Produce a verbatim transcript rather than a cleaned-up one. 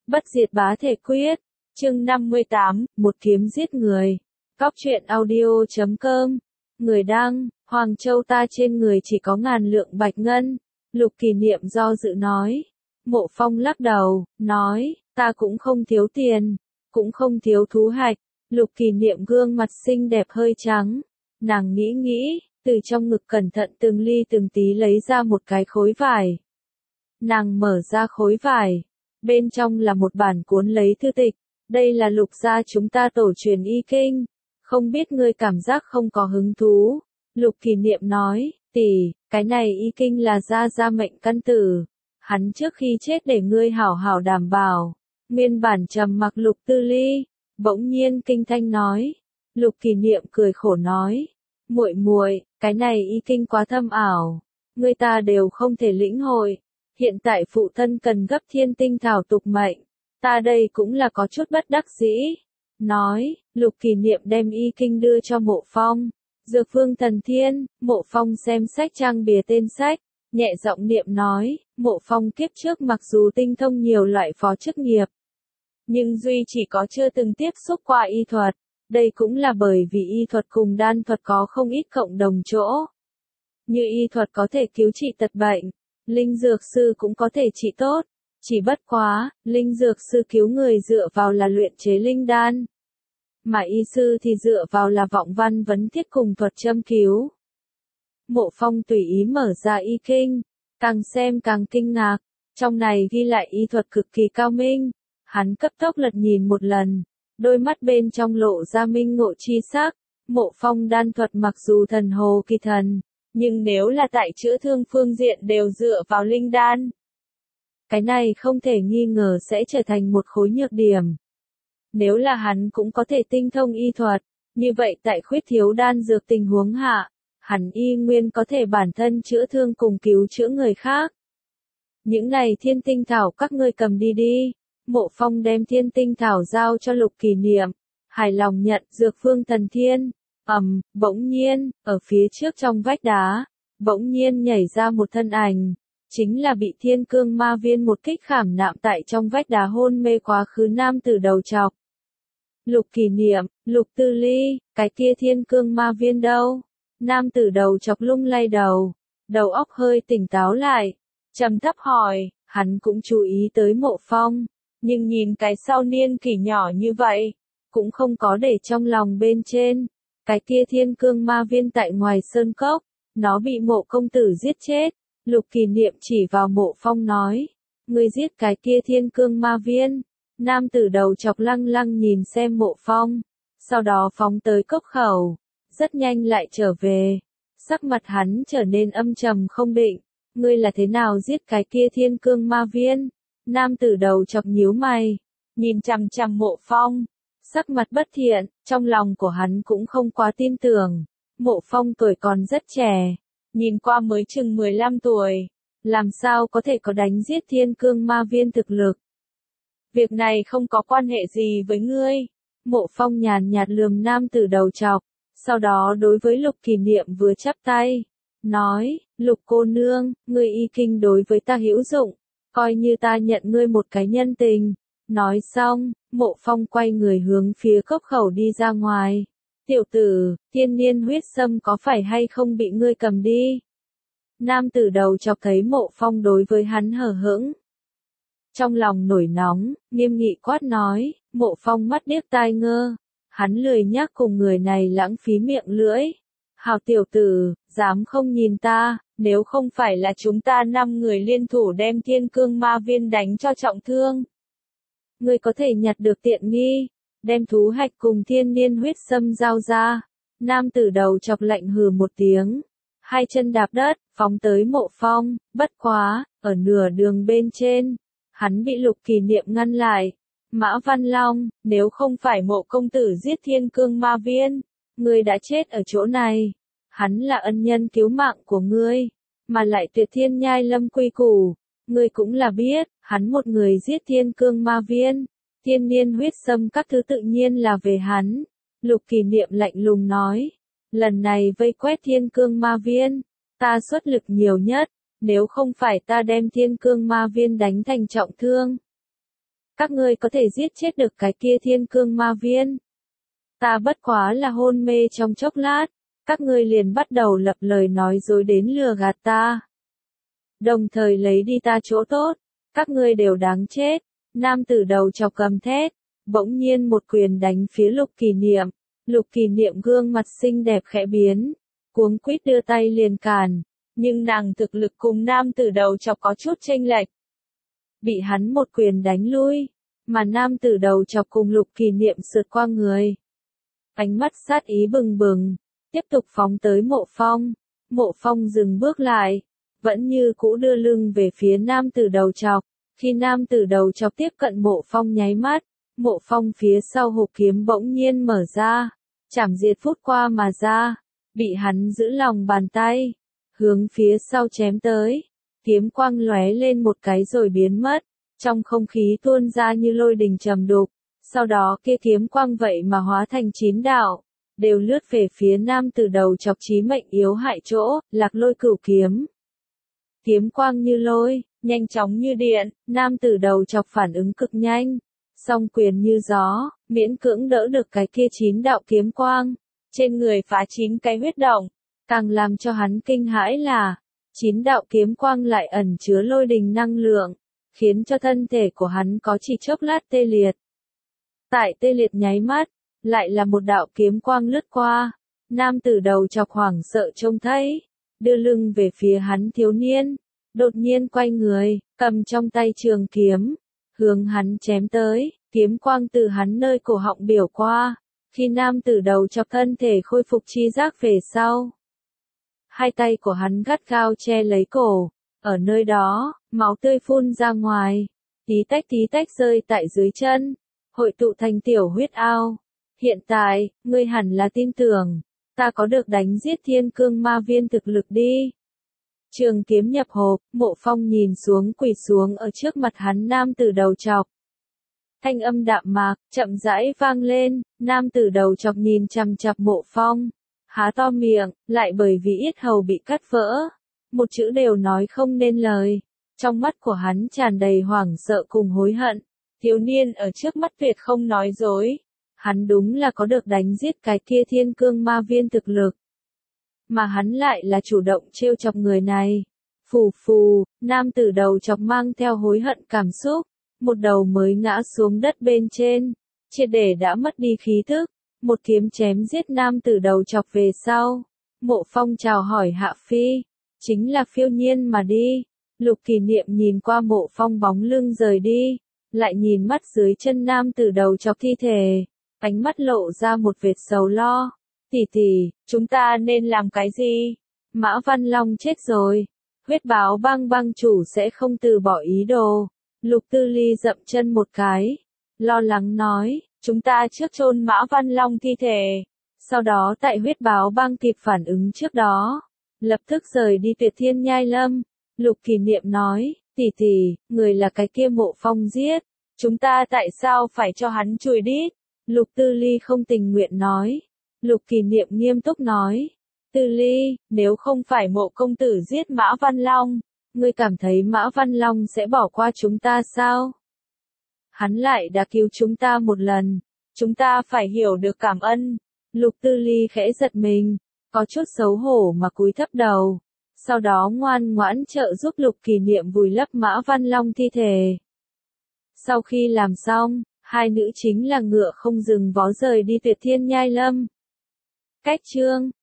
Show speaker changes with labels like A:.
A: Bất diệt bá thể quyết. Chương năm mươi tám, một kiếm giết người. Cóc truyện audio chấm com. Người đăng, Hoàng Châu ta trên người chỉ có ngàn lượng bạch ngân. Lục Kỳ Niệm do dự nói. Mộ Phong lắc đầu, nói, ta cũng không thiếu tiền, cũng không thiếu thú hạch. Lục Kỳ Niệm gương mặt xinh đẹp hơi trắng. Nàng nghĩ nghĩ, từ trong ngực cẩn thận từng ly từng tí lấy ra một cái khối vải. Nàng mở ra khối vải. Bên trong là một bản cuốn lấy thư tịch. Đây là Lục gia chúng ta tổ truyền y kinh. Không biết ngươi cảm giác không có hứng thú. Lục Kỳ Niệm nói, tỷ, cái này y kinh là gia gia mệnh căn tử. Hắn trước khi chết để ngươi hảo hảo đảm bảo. Nguyên bản trầm mặc Lục Tư Ly. Bỗng nhiên kinh thanh nói. Lục Kỳ Niệm cười khổ nói. Muội muội, cái này y kinh quá thâm ảo. Người ta đều không thể lĩnh hội. Hiện tại phụ thân cần gấp thiên tinh thảo tục mệnh. Ta đây cũng là có chút bất đắc dĩ. Nói, Lục Kỳ Niệm đem y kinh đưa cho Mộ Phong. Dược phương thần thiên, Mộ Phong xem sách trang bìa tên sách. Nhẹ giọng niệm nói, Mộ Phong kiếp trước mặc dù tinh thông nhiều loại phó chức nghiệp. Nhưng duy chỉ có chưa từng tiếp xúc qua y thuật. Đây cũng là bởi vì y thuật cùng đan thuật có không ít cộng đồng chỗ. Như y thuật có thể cứu trị tật bệnh. Linh dược sư cũng có thể trị tốt. Chỉ bất quá, linh dược sư cứu người dựa vào là luyện chế linh đan. Mà y sư thì dựa vào là vọng văn vấn thiết cùng thuật châm cứu. Mộ Phong tùy ý mở ra y kinh. Càng xem càng kinh ngạc. Trong này ghi lại y thuật cực kỳ cao minh. Hắn cấp tốc lật nhìn một lần. Đôi mắt bên trong lộ ra minh ngộ chi sắc. Mộ Phong đan thuật mặc dù thần hồ kỳ thần. Nhưng nếu là tại chữa thương phương diện đều dựa vào linh đan. Cái này không thể nghi ngờ sẽ trở thành một khối nhược điểm. Nếu là hắn cũng có thể tinh thông y thuật, như vậy tại khuyết thiếu đan dược tình huống hạ, hắn y nguyên có thể bản thân chữa thương cùng cứu chữa người khác. Những này thiên tinh thảo các ngươi cầm đi đi. Mộ Phong đem thiên tinh thảo giao cho Lục Kỳ Niệm. Hài lòng nhận dược phương thần thiên. Ầm, bỗng nhiên, ở phía trước trong vách đá, bỗng nhiên nhảy ra một thân ảnh. Chính là bị thiên cương ma viên một kích khảm nạm tại trong vách đá hôn mê quá khứ nam tử đầu trọc. Lục Kỳ Niệm, Lục Tư Ly, cái kia thiên cương ma viên đâu? Nam tử đầu trọc lung lay đầu, đầu óc hơi tỉnh táo lại, trầm thấp hỏi, hắn cũng chú ý tới Mộ Phong, nhưng nhìn cái sau niên kỷ nhỏ như vậy, cũng không có để trong lòng bên trên. Cái kia thiên cương ma viên tại ngoài sơn cốc, nó bị Mộ công tử giết chết. Lục Kỳ Niệm chỉ vào Mộ Phong nói, ngươi giết cái kia thiên cương ma viên. Nam tử đầu chọc lăng lăng nhìn xem Mộ Phong, sau đó phóng tới cốc khẩu, rất nhanh lại trở về. Sắc mặt hắn trở nên âm trầm không định, ngươi là thế nào giết cái kia thiên cương ma viên? Nam tử đầu chọc nhíu mày, nhìn chằm chằm Mộ Phong, sắc mặt bất thiện, trong lòng của hắn cũng không quá tin tưởng. Mộ Phong tuổi còn rất trẻ. Nhìn qua mới chừng mười lăm tuổi, làm sao có thể có đánh giết thiên cương ma viên thực lực. Việc này không có quan hệ gì với ngươi. Mộ Phong nhàn nhạt lườm nam tử đầu trọc, sau đó đối với Lục Kỳ Niệm vừa chắp tay, nói, Lục cô nương, ngươi y kinh đối với ta hữu dụng, coi như ta nhận ngươi một cái nhân tình. Nói xong, Mộ Phong quay người hướng phía cốc khẩu đi ra ngoài. Tiểu tử, thiên niên huyết sâm có phải hay không bị ngươi cầm đi? Nam tử đầu chọc thấy Mộ Phong đối với hắn hờ hững. Trong lòng nổi nóng, nghiêm nghị quát nói, Mộ Phong mắt điếc tai ngơ. Hắn lười nhác cùng người này lãng phí miệng lưỡi. Hào tiểu tử, dám không nhìn ta, nếu không phải là chúng ta năm người liên thủ đem thiên cương ma viên đánh cho trọng thương. Ngươi có thể nhặt được tiện nghi. Đem thú hạch cùng thiên niên huyết sâm giao ra. Nam tử đầu chọc lạnh hừ một tiếng. Hai chân đạp đất, phóng tới Mộ Phong, bất quá, ở nửa đường bên trên. Hắn bị Lục Kỳ Niệm ngăn lại. Mã Văn Long, nếu không phải Mộ công tử giết thiên cương ma viên, ngươi đã chết ở chỗ này. Hắn là ân nhân cứu mạng của ngươi, mà lại tuyệt thiên nhai lâm quy củ. Ngươi cũng là biết, hắn một người giết thiên cương ma viên. Thiên niên huyết sâm các thứ tự nhiên là về hắn. Lục Kỳ Niệm lạnh lùng nói. Lần này vây quét thiên cương ma viên. Ta xuất lực nhiều nhất. Nếu không phải ta đem thiên cương ma viên đánh thành trọng thương. Các ngươi có thể giết chết được cái kia thiên cương ma viên. Ta bất quá là hôn mê trong chốc lát, các ngươi liền bắt đầu lập lời nói dối đến lừa gạt ta. Đồng thời lấy đi ta chỗ tốt, các ngươi đều đáng chết. Nam tử đầu chọc cầm thét, bỗng nhiên một quyền đánh phía Lục Kỳ Niệm. Lục Kỳ Niệm gương mặt xinh đẹp khẽ biến, cuống quýt đưa tay liền cản, nhưng nàng thực lực cùng nam tử đầu chọc có chút chênh lệch. Bị hắn một quyền đánh lui, mà nam tử đầu chọc cùng Lục Kỳ Niệm sượt qua người. Ánh mắt sát ý bừng bừng, tiếp tục phóng tới Mộ Phong. Mộ Phong dừng bước lại, vẫn như cũ đưa lưng về phía nam tử đầu chọc. Khi nam tử đầu chọc tiếp cận Mộ Phong nháy mắt, Mộ Phong phía sau hộp kiếm bỗng nhiên mở ra, chảm diệt phút qua mà ra, bị hắn giữ lòng bàn tay, hướng phía sau chém tới. Kiếm quang lóe lên một cái rồi biến mất, trong không khí tuôn ra như lôi đình trầm đục. Sau đó kia kiếm quang vậy mà hóa thành chín đạo, đều lướt về phía nam tử đầu chọc chí mệnh yếu hại chỗ, Lạc Lôi Cửu kiếm. Kiếm quang như lôi, nhanh chóng như điện, nam tử đầu chọc phản ứng cực nhanh, song quyền như gió, miễn cưỡng đỡ được cái kia chín đạo kiếm quang, trên người phá chín cái huyết động. Càng làm cho hắn kinh hãi là, chín đạo kiếm quang lại ẩn chứa lôi đình năng lượng, khiến cho thân thể của hắn có chỉ chốc lát tê liệt. Tại tê liệt nháy mắt, lại là một đạo kiếm quang lướt qua, nam tử đầu chọc hoảng sợ trông thấy, đưa lưng về phía hắn thiếu niên, đột nhiên quay người, cầm trong tay trường kiếm, hướng hắn chém tới, kiếm quang từ hắn nơi cổ họng biểu qua, khi nam tử đầu chọc thân thể khôi phục chi giác về sau. Hai tay của hắn gắt gao che lấy cổ, ở nơi đó, máu tươi phun ra ngoài, tí tách tí tách rơi tại dưới chân, hội tụ thành tiểu huyết ao. Hiện tại, ngươi hẳn là tin tưởng, ta có được đánh giết thiên cương ma viên thực lực đi. Trường kiếm nhập hộp, Mộ Phong nhìn xuống quỳ xuống ở trước mặt hắn nam tử đầu chọc. Thanh âm đạm mạc, chậm rãi vang lên, nam tử đầu chọc nhìn chằm chằm Mộ Phong, há to miệng, lại bởi vì yết hầu bị cắt vỡ, một chữ đều nói không nên lời. Trong mắt của hắn tràn đầy hoảng sợ cùng hối hận. Thiếu niên ở trước mắt tuyệt không nói dối. Hắn đúng là có được đánh giết cái kia thiên cương ma viên thực lực. Mà hắn lại là chủ động trêu chọc người này. Phù phù, nam tử đầu chọc mang theo hối hận cảm xúc. Một đầu mới ngã xuống đất bên trên. Triệt để đã mất đi khí thức. Một kiếm chém giết nam tử đầu chọc về sau. Mộ Phong chào hỏi Hạ Phi. Chính là phiêu nhiên mà đi. Lục Kỳ Niệm nhìn qua Mộ Phong bóng lưng rời đi. Lại nhìn mắt dưới chân nam tử đầu chọc thi thể. Ánh mắt lộ ra một vệt sầu lo. Tỷ tỷ, chúng ta nên làm cái gì? Mã Văn Long chết rồi. Huyết báo bang bang chủ sẽ không từ bỏ ý đồ. Lục Tư Ly dậm chân một cái. Lo lắng nói, chúng ta trước chôn Mã Văn Long thi thể. Sau đó tại huyết báo bang kịp phản ứng trước đó. Lập tức rời đi Tuyệt Thiên Nhai Lâm. Lục Kỳ Niệm nói, tỷ tỷ, người là cái kia Mộ Phong giết. Chúng ta tại sao phải cho hắn chùi đít? Lục Tư Ly không tình nguyện nói. Lục Kỳ Niệm nghiêm túc nói. Tư Ly, nếu không phải Mộ công tử giết Mã Văn Long, ngươi cảm thấy Mã Văn Long sẽ bỏ qua chúng ta sao? Hắn lại đã cứu chúng ta một lần. Chúng ta phải hiểu được cảm ơn. Lục Tư Ly khẽ giật mình, có chút xấu hổ mà cúi thấp đầu. Sau đó ngoan ngoãn trợ giúp Lục Kỳ Niệm vùi lấp Mã Văn Long thi thể. Sau khi làm xong, hai nữ chính là ngựa không dừng vó rời đi Tuyệt Thiên Nhai Lâm. Cách chương